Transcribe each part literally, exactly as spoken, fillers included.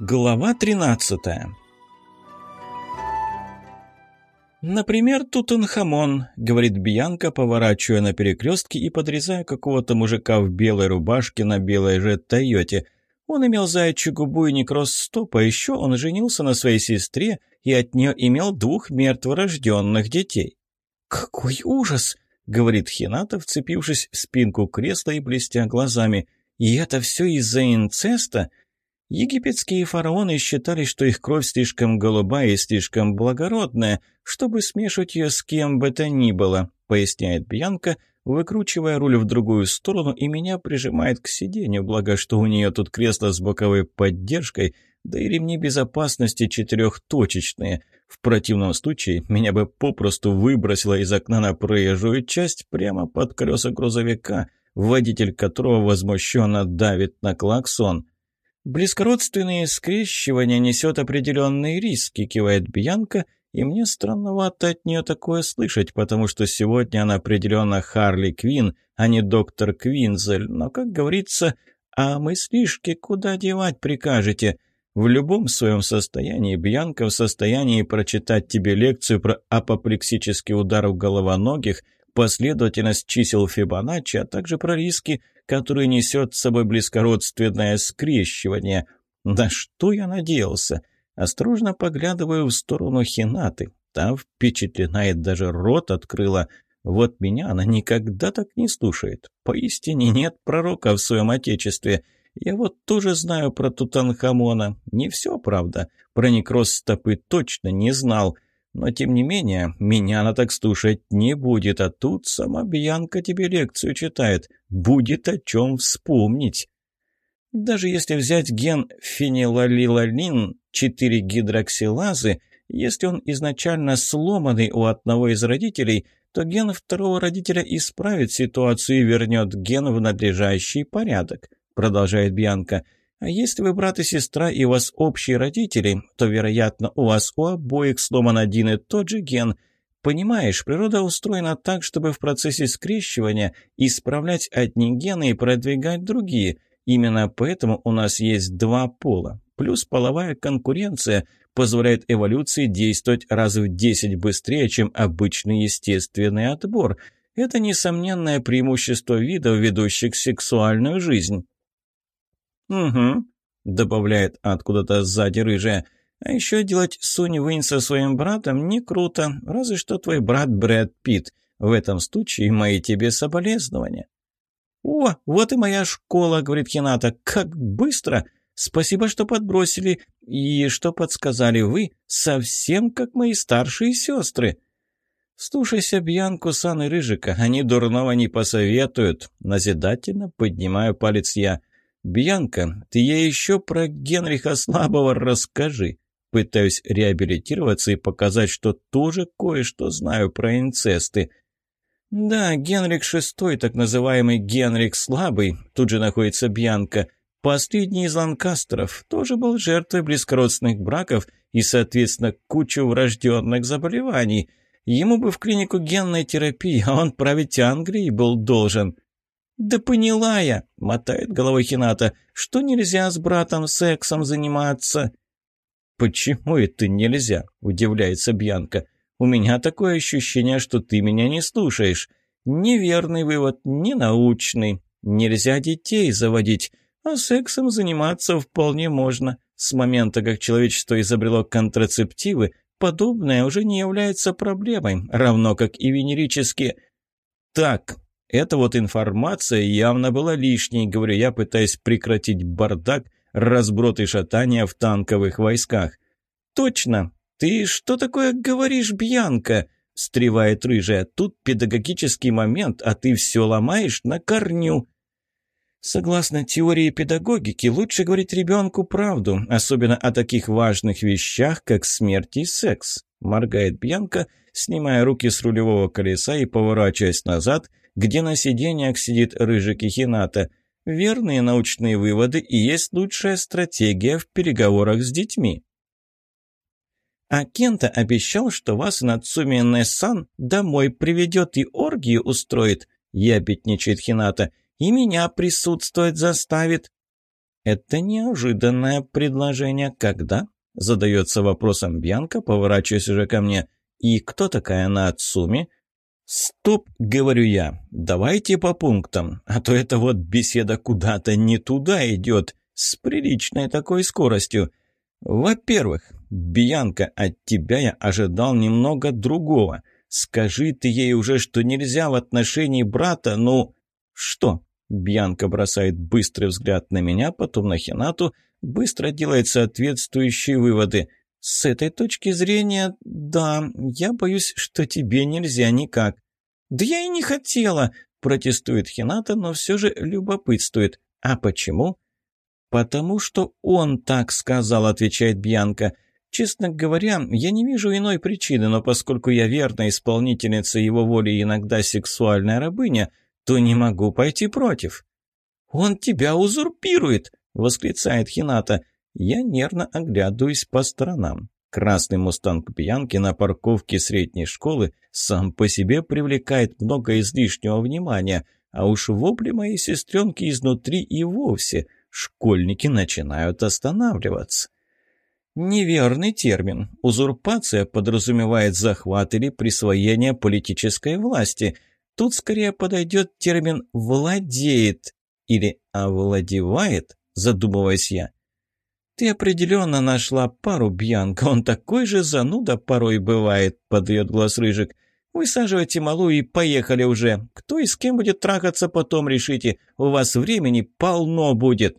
Глава тринадцатая. «Например, Тутанхамон», — говорит Бьянка, поворачивая на перекрестке и подрезая какого-то мужика в белой рубашке на белой же «Тойоте». Он имел заячью губу и некроз стоп, а еще он женился на своей сестре и от нее имел двух мертворожденных детей. «Какой ужас!» — говорит Хината, вцепившись в спинку кресла и блестя глазами. «И это все из-за инцеста?» Египетские фараоны считали, что их кровь слишком голубая и слишком благородная, чтобы смешивать ее с кем бы то ни было, поясняет Бьянка, выкручивая руль в другую сторону и меня прижимает к сиденью, благо что у нее тут кресло с боковой поддержкой, да и ремни безопасности четырехточечные. В противном случае меня бы попросту выбросило из окна на проезжую часть прямо под колеса грузовика, водитель которого возмущенно давит на клаксон. «Близкородственные скрещивания несет определенные риски», — кивает Бьянка, и мне странновато от нее такое слышать, потому что сегодня она определенно Харли Квинн, а не доктор Квинзель. Но, как говорится, а мыслишки куда девать прикажете? В любом своем состоянии Бьянка в состоянии прочитать тебе лекцию про апоплексический удар в головоногих, последовательность чисел Фибоначчи, а также про риски, которые несет с собой близкородственное скрещивание. На что я надеялся? Осторожно поглядываю в сторону Хинаты. Та впечатлена и даже рот открыла. Вот меня она никогда так не слушает. Поистине нет пророка в своем отечестве. Я вот тоже знаю про Тутанхамона. Не все, правда. Про некроз стопы точно не знал. Но, тем не менее, меня она так слушать не будет, а тут сама Бьянка тебе лекцию читает. Будет о чем вспомнить. Даже если взять ген фенилалилалин, четыре гидроксилазы, если он изначально сломанный у одного из родителей, то ген второго родителя исправит ситуацию и вернет ген в надлежащий порядок, продолжает Бьянка. А если вы брат и сестра, и у вас общие родители, то, вероятно, у вас у обоих сломан один и тот же ген. Понимаешь, природа устроена так, чтобы в процессе скрещивания исправлять одни гены и продвигать другие. Именно поэтому у нас есть два пола. Плюс половая конкуренция позволяет эволюции действовать раз в десять быстрее, чем обычный естественный отбор. Это несомненное преимущество видов, ведущих сексуальную жизнь. «Угу», — добавляет откуда-то сзади рыжая. «А еще делать Сунь-Вынь со своим братом не круто, разве что твой брат Брэд Питт. В этом случае мои тебе соболезнования». «О, вот и моя школа», — говорит Хината. «Как быстро! Спасибо, что подбросили и что подсказали вы, совсем как мои старшие сестры». «Слушайся Бьянку-сан и Рыжика, они дурного не посоветуют». Назидательно поднимаю палец я. «Бьянка, ты ей еще про Генриха Слабого расскажи». Пытаюсь реабилитироваться и показать, что тоже кое-что знаю про инцесты. «Да, Генрих шестой, так называемый Генрих Слабый, тут же находится Бьянка, последний из Ланкастеров, тоже был жертвой близкородственных браков и, соответственно, кучу врожденных заболеваний. Ему бы в клинику генной терапии, а он править Англией был должен». «Да поняла я», — мотает головой Хината, — «что нельзя с братом сексом заниматься». «Почему это нельзя?» — удивляется Бьянка. «У меня такое ощущение, что ты меня не слушаешь. Неверный вывод, ненаучный. Нельзя детей заводить, а сексом заниматься вполне можно. С момента, как человечество изобрело контрацептивы, подобное уже не является проблемой, равно как и венерические». «Так, эта вот информация явно была лишней», — говорю я, пытаясь прекратить бардак, разброд и шатание в танковых войсках. «Точно! Ты что такое говоришь, Бьянка?» — встревает рыжая. «Тут педагогический момент, а ты все ломаешь на корню». Согласно теории педагогики, лучше говорить ребенку правду, особенно о таких важных вещах, как смерть и секс. Моргает Бьянка, снимая руки с рулевого колеса и поворачиваясь назад, где на сиденьях сидит Рыжик и Хината. Верные научные выводы и есть лучшая стратегия в переговорах с детьми. А Кента обещал, что вас Нацуми Нэ-сан домой приведет и оргию устроит, ябедничает Хината, и меня присутствовать заставит. Это неожиданное предложение. Когда? Задается вопросом Бьянка, поворачиваясь уже ко мне. И кто такая Нацуми? «Стоп», — говорю я, — «давайте по пунктам, а то эта вот беседа куда-то не туда идет, с приличной такой скоростью. Во-первых, Бьянка, от тебя я ожидал немного другого. Скажи ты ей уже, что нельзя в отношении брата, ну...» «Что?» — Бьянка бросает быстрый взгляд на меня, потом на Хинату, быстро делает соответствующие выводы. «С этой точки зрения, да, я боюсь, что тебе нельзя никак». «Да я и не хотела», – протестует Хината, но все же любопытствует. «А почему?» «Потому что он так сказал», – отвечает Бьянка. «Честно говоря, я не вижу иной причины, но поскольку я верная исполнительница его воли и иногда сексуальная рабыня, то не могу пойти против». «Он тебя узурпирует», – восклицает Хината. Я нервно оглядываюсь по сторонам. Красный мустанг Бьянки на парковке средней школы сам по себе привлекает много излишнего внимания, а уж вопли моей сестренки изнутри и вовсе школьники начинают останавливаться. Неверный термин. Узурпация подразумевает захват или присвоение политической власти. Тут скорее подойдет термин «владеет» или «овладевает», задумываясь я. «Ты определенно нашла пару, Бьянка, он такой же зануда порой бывает», — подает голос Рыжик. «Высаживайте малую и поехали уже. Кто и с кем будет трахаться, потом решите. У вас времени полно будет».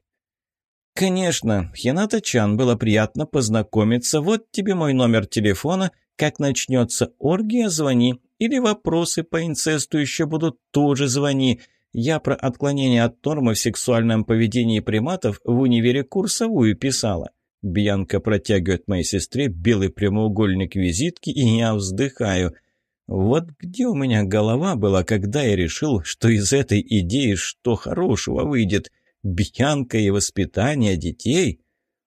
«Конечно, Хината-чан, было приятно познакомиться. Вот тебе мой номер телефона. Как начнется оргия, звони. Или вопросы по инцесту еще будут, тоже звони. Я про отклонение от нормы в сексуальном поведении приматов в универе курсовую писала». Бьянка протягивает моей сестре белый прямоугольник визитки, и я вздыхаю. Вот где у меня голова была, когда я решил, что из этой идеи что хорошего выйдет? Бьянка и воспитание детей?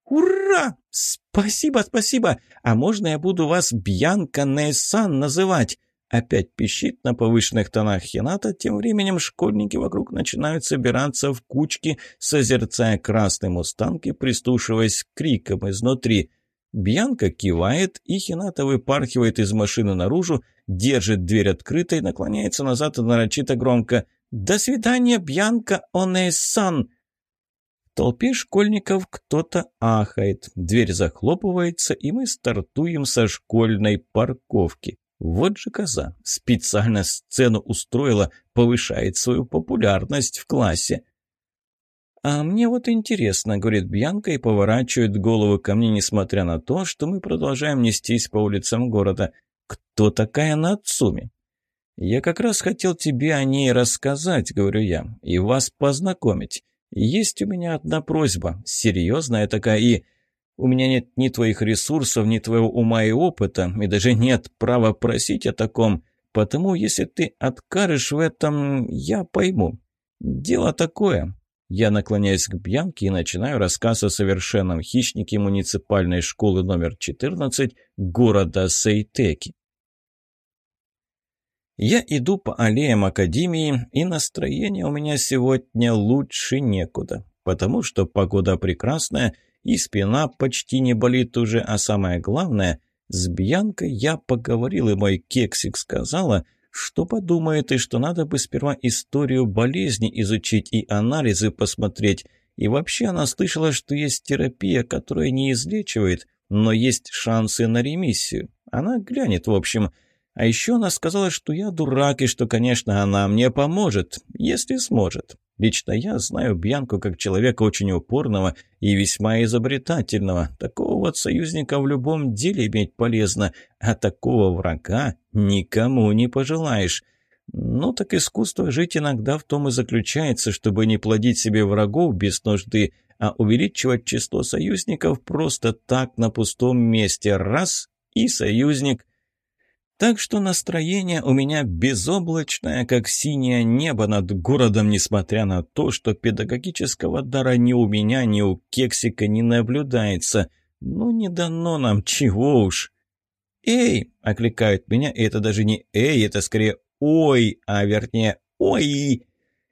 Ура! Спасибо, спасибо! А можно я буду вас Бьянка Нейсан называть? Опять пищит на повышенных тонах Хината, тем временем школьники вокруг начинают собираться в кучки, созерцая красный мустанг и прислушиваясь к крикам изнутри. Бьянка кивает, и Хината выпархивает из машины наружу, держит дверь открытой, наклоняется назад и нарочито громко «До свидания, Бьянка Оней-сан!» В толпе школьников кто-то ахает, дверь захлопывается, и мы стартуем со школьной парковки. Вот же коза, специально сцену устроила, повышает свою популярность в классе. «А мне вот интересно», — говорит Бьянка и поворачивает голову ко мне, несмотря на то, что мы продолжаем нестись по улицам города. «Кто такая Нацуми?» «Я как раз хотел тебе о ней рассказать», — говорю я, — «и вас познакомить. Есть у меня одна просьба, серьезная такая, и... У меня нет ни твоих ресурсов, ни твоего ума и опыта, и даже нет права просить о таком. Потому, если ты откажешь в этом, я пойму. Дело такое». Я наклоняюсь к Бьянке и начинаю рассказ о совершенном хищнике муниципальной школы номер четырнадцать города Сейтеки. Я иду по аллеям академии, и настроение у меня сегодня лучше некуда, потому что погода прекрасная, и спина почти не болит уже, а самое главное, с Бьянкой я поговорил, и мой кексик сказала, что подумает, и что надо бы сперва историю болезни изучить и анализы посмотреть. И вообще она слышала, что есть терапия, которая не излечивает, но есть шансы на ремиссию. Она глянет, в общем. А еще она сказала, что я дурак, и что, конечно, она мне поможет, если сможет. Лично я знаю Бьянку как человека очень упорного и весьма изобретательного. Такого вот союзника в любом деле иметь полезно, а такого врага никому не пожелаешь. Ну так искусство жить иногда в том и заключается, чтобы не плодить себе врагов без нужды, а увеличивать число союзников просто так на пустом месте. Раз — и союзник. Так что настроение у меня безоблачное, как синее небо над городом, несмотря на то, что педагогического дара ни у меня, ни у кексика не наблюдается. Ну, не дано нам, чего уж. «Эй!» — окликают меня, и это даже не «эй», это скорее «ой», а вернее «ой».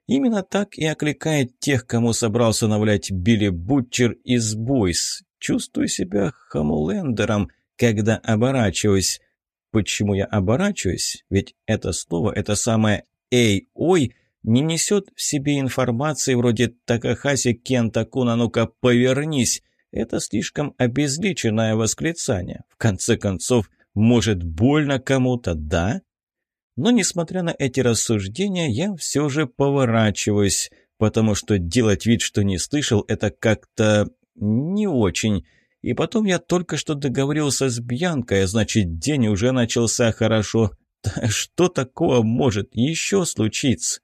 Именно так и окликает тех, кому собрался навалять Билли Бутчер из Бойс. Чувствую себя Хомлендером, когда оборачиваюсь. Почему я оборачиваюсь? Ведь это слово, это самое «эй-ой» не несет в себе информации вроде «Такахаси Кента-кун, ну-ка повернись». Это слишком обезличенное восклицание. В конце концов, может, больно кому-то, да? Но, несмотря на эти рассуждения, я все же поворачиваюсь, потому что делать вид, что не слышал, это как-то не очень. И потом я только что договорился с Бьянкой, а значит, день уже начался хорошо. Да что такого может еще случиться?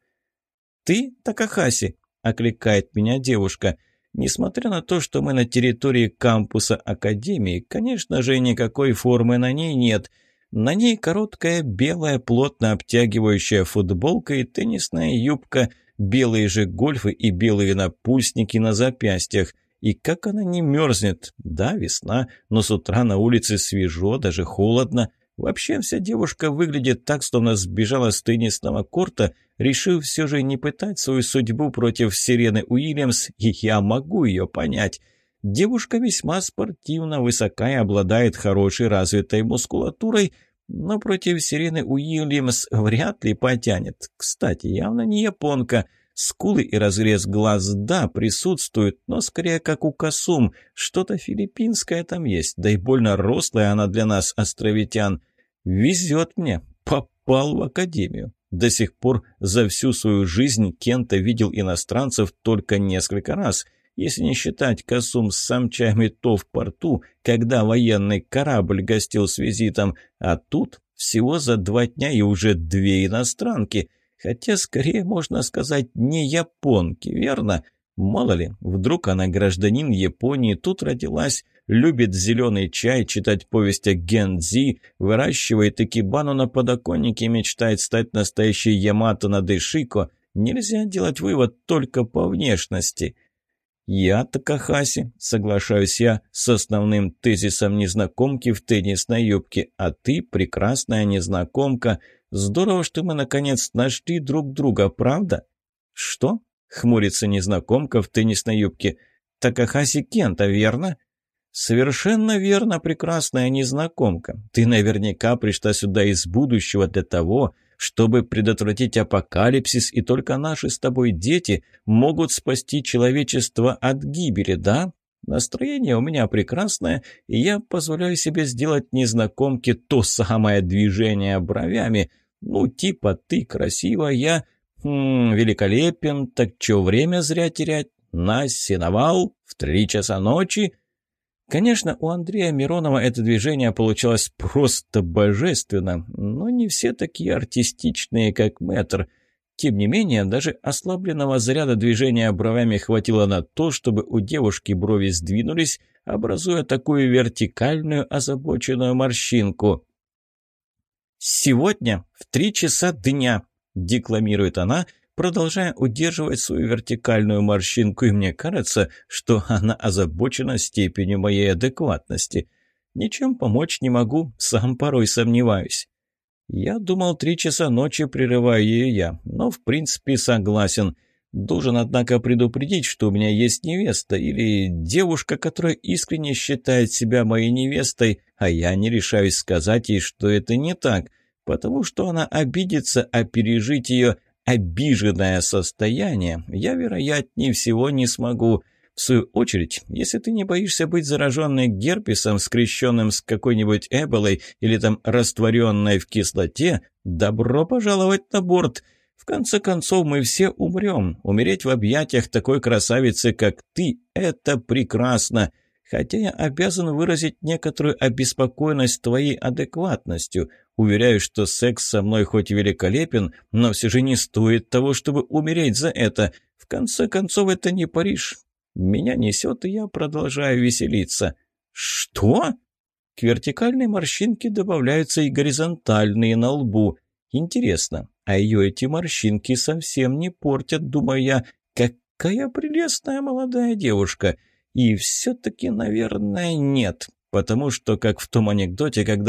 «Ты, Такахаси?» – окликает меня девушка. Несмотря на то, что мы на территории кампуса Академии, конечно же, никакой формы на ней нет – на ней короткая белая плотно обтягивающая футболка и теннисная юбка, белые же гольфы и белые напульсники на запястьях. И как она не мерзнет? Да, весна, но с утра на улице свежо, даже холодно. Вообще вся девушка выглядит так, словно сбежала с теннисного корта, решив все же не пытать свою судьбу против Сирены Уильямс, и я могу ее понять. Девушка весьма спортивна, высока и обладает хорошей развитой мускулатурой, но против Сирены Уильямс вряд ли потянет. Кстати, явно не японка. Скулы и разрез глаз, да, присутствуют, но скорее как у Касум. Что-то филиппинское там есть, да и больно рослая она для нас, островитян. Везет мне, попал в академию. До сих пор за всю свою жизнь Кента видел иностранцев только несколько раз – если не считать Касум с самчами то в порту, когда военный корабль гостил с визитом, а тут всего за два дня и уже две иностранки, хотя скорее можно сказать не японки, верно? Мало ли, вдруг она гражданин Японии, тут родилась, любит зеленый чай, читать повесть о Гендзи, выращивает икебану на подоконнике и мечтает стать настоящей Ямато Надешико. Нельзя делать вывод только по внешности. «Я Такахаси», — соглашаюсь я с основным тезисом незнакомки в теннисной юбке, «а ты прекрасная незнакомка. Здорово, что мы наконец нашли друг друга, правда?» «Что?» — хмурится незнакомка в теннисной юбке. «Такахаси Кента, верно?» «Совершенно верно, прекрасная незнакомка. Ты наверняка пришла сюда из будущего для того, чтобы предотвратить апокалипсис, и только наши с тобой дети могут спасти человечество от гибели, да? Настроение у меня прекрасное, и я позволяю себе сделать незнакомке то самое движение бровями. Ну, типа ты красива, я хм, великолепен, так чё время зря терять? На сеновал в три часа ночи?» Конечно, у Андрея Миронова это движение получалось просто божественно, но не все такие артистичные, как Мэтр. Тем не менее, даже ослабленного заряда движения бровями хватило на то, чтобы у девушки брови сдвинулись, образуя такую вертикальную озабоченную морщинку. «Сегодня в три часа дня», – декламирует она, – продолжая удерживать свою вертикальную морщинку, и мне кажется, что она озабочена степенью моей адекватности. Ничем помочь не могу, сам порой сомневаюсь. Я думал, три часа ночи, прерываю ее я, но в принципе согласен. Должен, однако, предупредить, что у меня есть невеста или девушка, которая искренне считает себя моей невестой, а я не решаюсь сказать ей, что это не так, потому что она обидится, а пережить ее обиженное состояние я, вероятнее всего, не смогу. В свою очередь, если ты не боишься быть зараженной герпесом, скрещенным с какой-нибудь эболой или там растворенной в кислоте, добро пожаловать на борт. В конце концов, мы все умрем. Умереть в объятиях такой красавицы, как ты, это прекрасно. Хотя я обязан выразить некоторую обеспокоенность твоей адекватностью. Уверяю, что секс со мной хоть и великолепен, но все же не стоит того, чтобы умереть за это. В конце концов, это не Париж. Меня несет, и я продолжаю веселиться. Что? К вертикальной морщинке добавляются и горизонтальные на лбу. Интересно, а ее эти морщинки совсем не портят, думаю я. Какая прелестная молодая девушка. И все-таки, наверное, нет. Потому что, как в том анекдоте, когда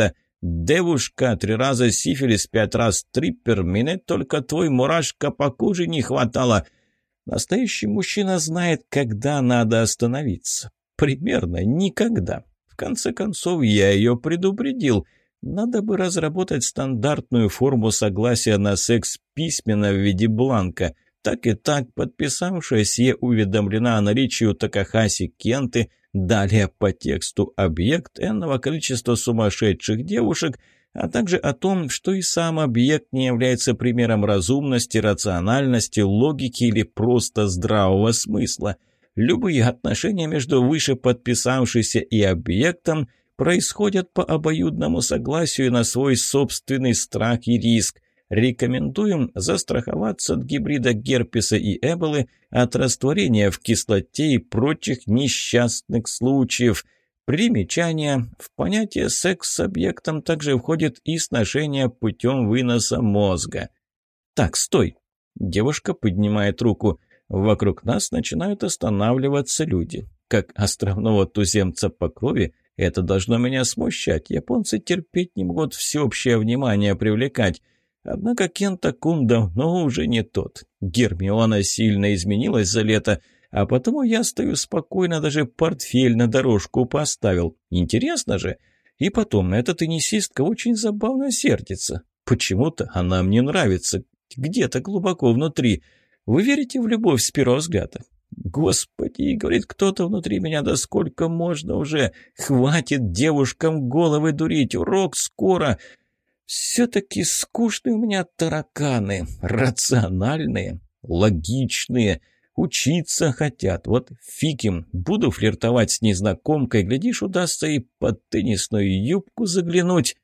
«Девушка, три раза сифилис, пять раз триппер, мне только твой мурашка по коже не хватало». Настоящий мужчина знает, когда надо остановиться. Примерно никогда. В конце концов, я ее предупредил. Надо бы разработать стандартную форму согласия на секс письменно в виде бланка. Так и так, подписавшая сие уведомлена о наличии у Такахаси Кенты, далее по тексту объект энного количества сумасшедших девушек, а также о том, что и сам объект не является примером разумности, рациональности, логики или просто здравого смысла. Любые отношения между вышеподписавшейся и объектом происходят по обоюдному согласию на свой собственный страх и риск. Рекомендуем застраховаться от гибрида герпеса и эболы, от растворения в кислоте и прочих несчастных случаев. Примечание. В понятие «секс с объектом» также входит и сношение путем выноса мозга. «Так, стой!» Девушка поднимает руку. Вокруг нас начинают останавливаться люди. Как островного туземца по крови, это должно меня смущать. Японцы терпеть не могут всеобщее внимание привлекать. Однако Кента-кун давно уже не тот. Гермиона сильно изменилась за лето, а потому я стою спокойно, даже портфель на дорожку поставил. Интересно же. И потом, эта теннисистка очень забавно сердится. Почему-то она мне нравится. Где-то глубоко внутри. Вы верите в любовь с первого взгляда? Господи, говорит кто-то внутри меня, да сколько можно уже? Хватит девушкам головы дурить, урок скоро. Все-таки скучные у меня тараканы. Рациональные, логичные. Учиться хотят. Вот фиг им. Буду флиртовать с незнакомкой. Глядишь, удастся и под теннисную юбку заглянуть.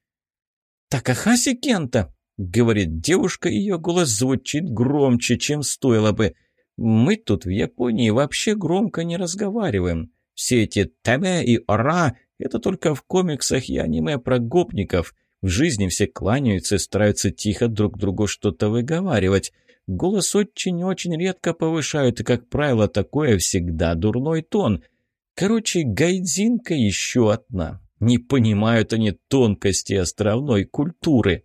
«Такахаси Кента!» — говорит девушка, и ее голос звучит громче, чем стоило бы. «Мы тут в Японии вообще громко не разговариваем. Все эти «табе» и «ора» — это только в комиксах и аниме про гопников. В жизни все кланяются и стараются тихо друг другу что-то выговаривать. Голос очень-очень редко повышают, и, как правило, такое всегда дурной тон. Короче, гайдзинка еще одна. Не понимают они тонкости островной культуры».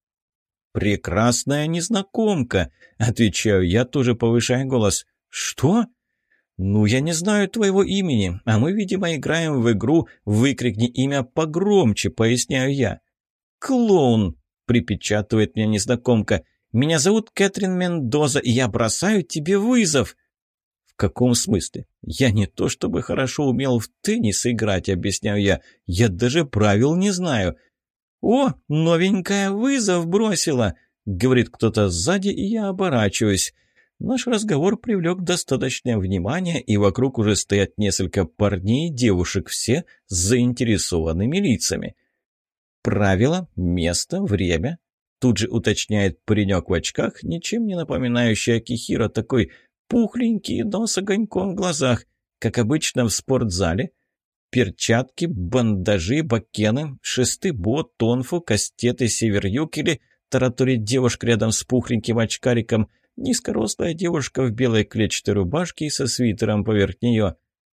«Прекрасная незнакомка», — отвечаю я, тоже повышая голос. «Что?» «Ну, я не знаю твоего имени, а мы, видимо, играем в игру «Выкрикни имя погромче», — поясняю я. «Клоун», — припечатывает меня незнакомка. «Меня зовут Кэтрин Мендоза, и я бросаю тебе вызов». «В каком смысле? Я не то чтобы хорошо умел в теннис играть», — объясняю я. «Я даже правил не знаю». «О, новенькая вызов бросила», — говорит кто-то сзади, и я оборачиваюсь. Наш разговор привлек достаточное внимание, и вокруг уже стоят несколько парней и девушек, все с заинтересованными лицами. «Правила, место, время», — тут же уточняет паренек в очках, ничем не напоминающий Акихиро, такой пухленький, но с огоньком в глазах, как обычно в спортзале. Перчатки, бандажи, бакены, шесты бо, тонфу, кастеты, северюкели, тараторит девушка рядом с пухленьким очкариком, низкорослая девушка в белой клетчатой рубашке и со свитером поверх нее.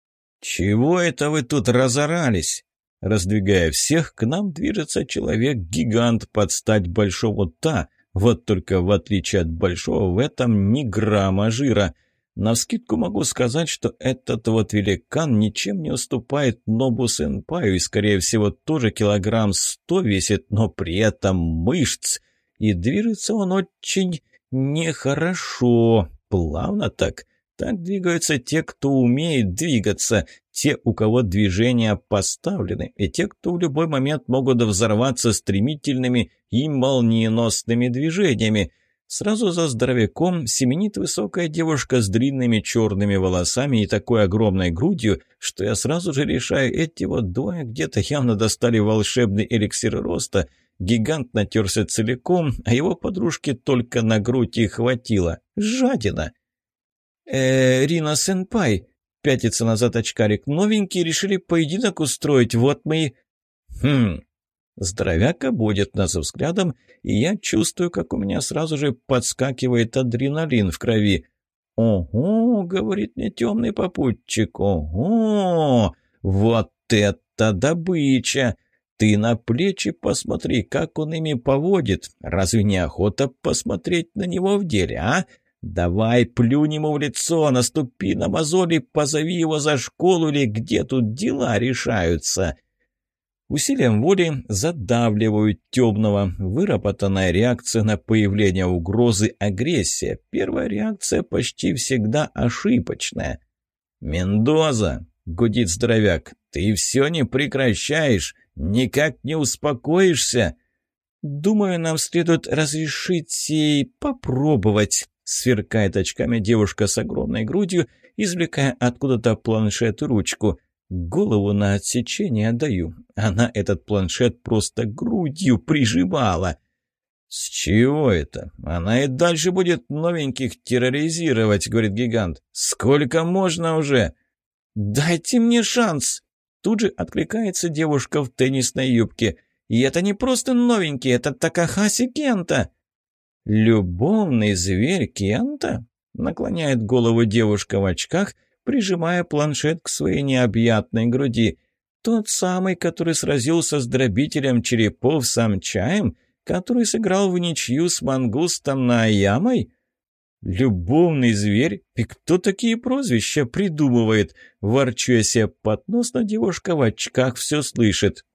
«Чего это вы тут разорались?» Раздвигая всех, к нам движется человек-гигант под стать большому та, вот только в отличие от большого в этом ни грамма жира. Навскидку могу сказать, что этот вот великан ничем не уступает Нобу-сенпаю и, скорее всего, тоже килограмм сто весит, но при этом мышц. И движется он очень нехорошо, плавно так. Так двигаются те, кто умеет двигаться, те, у кого движения поставлены, и те, кто в любой момент могут взорваться стремительными и молниеносными движениями. Сразу за здоровяком семенит высокая девушка с длинными черными волосами и такой огромной грудью, что я сразу же решаю, эти вот двое где-то явно достали волшебный эликсир роста. Гигант натерся целиком, а его подружке только на грудь и хватило. Жадина. э Рина-сенпай, пятится назад очкарик, новенькие решили поединок устроить, вот мы и... Хм... Здоровяк обводит нас взглядом, и я чувствую, как у меня сразу же подскакивает адреналин в крови. «Ого!» — говорит мне темный попутчик. «Ого! Вот это добыча! Ты на плечи посмотри, как он ими поводит. Разве не охота посмотреть на него в деле, а? Давай плюнь ему в лицо, наступи на мозоли, позови его за школу или где тут дела решаются». Усилием воли задавливаю темного. Выработанная реакция на появление угрозы — агрессия. Первая реакция почти всегда ошибочная. «Мендоза!» — гудит здоровяк. «Ты все не прекращаешь, никак не успокоишься!» «Думаю, нам следует разрешить ей попробовать», — сверкает очками девушка с огромной грудью, извлекая откуда-то планшет и ручку. Голову на отсечение отдаю. Она этот планшет просто грудью прижимала. «С чего это? Она и дальше будет новеньких терроризировать», — говорит гигант. «Сколько можно уже?» «Дайте мне шанс!» Тут же откликается девушка в теннисной юбке. «И это не просто новенький, это Такахаси Кента!» «Любовный зверь Кента?» — наклоняет голову девушка в очках, прижимая планшет к своей необъятной груди. «Тот самый, который сразился с дробителем черепов Самчаем, который сыграл в ничью с мангустом Наоямой?» «Любовный зверь? И кто такие прозвища придумывает?» Ворчу я себе под нос, но девушка в очках все слышит.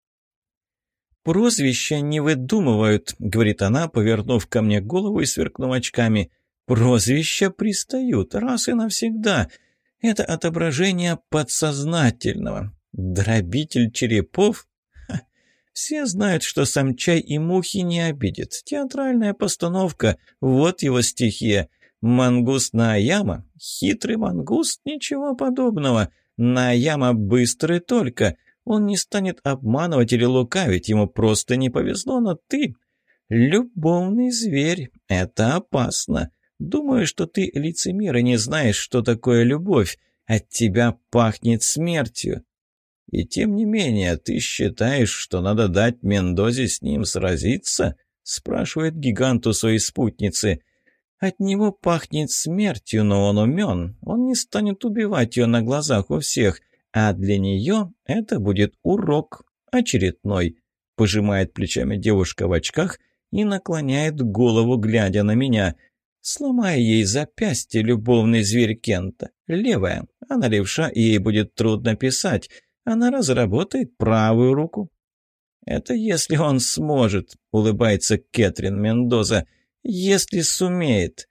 «Прозвища не выдумывают», — говорит она, повернув ко мне голову и сверкнув очками. «Прозвища пристают раз и навсегда. Это отображение подсознательного. Дробитель черепов? Ха. Все знают, что Самчай и мухи не обидит. Театральная постановка — вот его стихия. Мангуст Наояма? Хитрый мангуст? Ничего подобного. Наояма быстрый только. Он не станет обманывать или лукавить, ему просто не повезло, но ты — любовный зверь. Это опасно. Думаю, что ты лицемер и не знаешь, что такое любовь. От тебя пахнет смертью. И тем не менее, ты считаешь, что надо дать Мендозе с ним сразиться?» — спрашивает гигант у своей спутницы. «От него пахнет смертью, но он умен. Он не станет убивать ее на глазах у всех. А для нее это будет урок очередной», — пожимает плечами девушка в очках и наклоняет голову, глядя на меня. «Сломай ей запястье, любовный зверь Кента. Левая. Она левша, и ей будет трудно писать. Она разработает правую руку». «Это если он сможет», — улыбается Кэтрин Мендоза. «Если сумеет».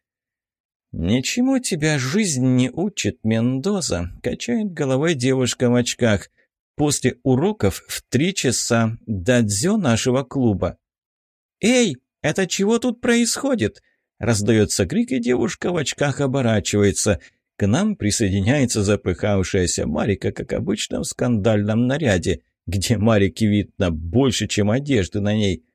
«Ничему тебя жизнь не учит, Мендоза», — качает головой девушка в очках. «После уроков в три часа дадзё нашего клуба». «Эй, это чего тут происходит?» Раздается крик, и девушка в очках оборачивается. К нам присоединяется запыхавшаяся Марика, как обычно в скандальном наряде, где Марике видно больше, чем одежды на ней.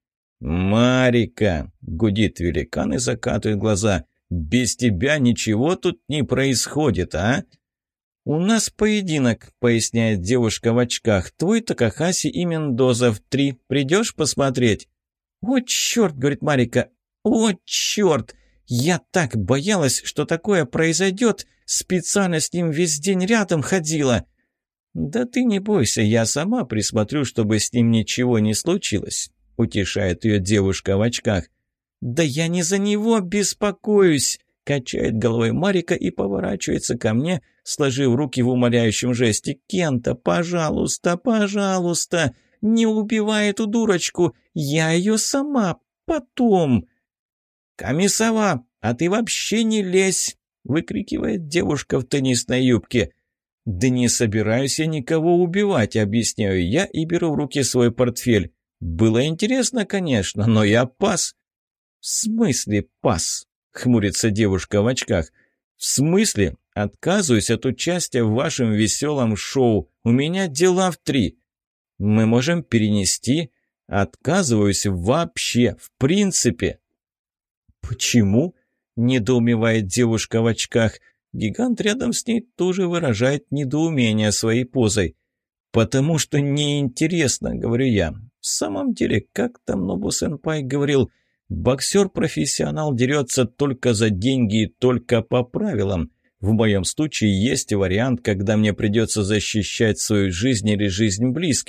«Марика!» — гудит великан и закатывает глаза. «Без тебя ничего тут не происходит, а?» «У нас поединок», — поясняет девушка в очках. «Твой Такахаси и Мендоза в три. Придешь посмотреть?» «О, черт!» — говорит Марика. «О, черт! Я так боялась, что такое произойдет. Специально с ним весь день рядом ходила». «Да ты не бойся, я сама присмотрю, чтобы с ним ничего не случилось», — утешает ее девушка в очках. «Да я не за него беспокоюсь», — качает головой Марика и поворачивается ко мне, сложив руки в умоляющем жесте. «Кента, пожалуйста, пожалуйста, не убивай эту дурочку, я ее сама потом». «Комиссова, а ты вообще не лезь!» — выкрикивает девушка в теннисной юбке. «Да не собираюсь я никого убивать», — объясняю я и беру в руки свой портфель. «Было интересно, конечно, но я пас». «В смысле пас?» — хмурится девушка в очках. «В смысле? Отказываюсь от участия в вашем веселом шоу. У меня дела в три». «Мы можем перенести?» «Отказываюсь вообще, в принципе». «Почему?» – недоумевает девушка в очках. Гигант рядом с ней тоже выражает недоумение своей позой. «Потому что неинтересно», – говорю я. «В самом деле, как там Нобу-сенпай говорил, боксер-профессионал дерется только за деньги и только по правилам. В моем случае есть вариант, когда мне придется защищать свою жизнь или жизнь близких.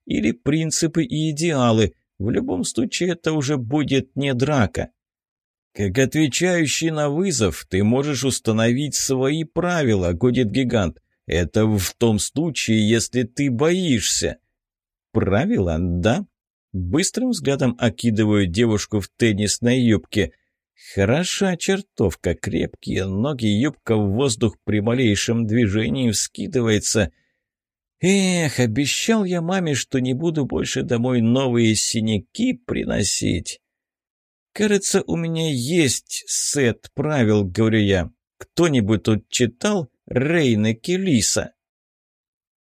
или принципы и идеалы. В любом случае это уже будет не драка. «Как отвечающий на вызов, ты можешь установить свои правила», — гудит гигант. «Это в том случае, если ты боишься». «Правила, да?» Быстрым взглядом окидываю девушку в теннисной юбке. Хороша чертовка, крепкие ноги, юбка в воздух при малейшем движении вскидывается. Эх, обещал я маме, что не буду больше домой новые синяки приносить. «Кажется, у меня есть сет правил», — говорю я. «Кто-нибудь тут читал Рейна Келиса?»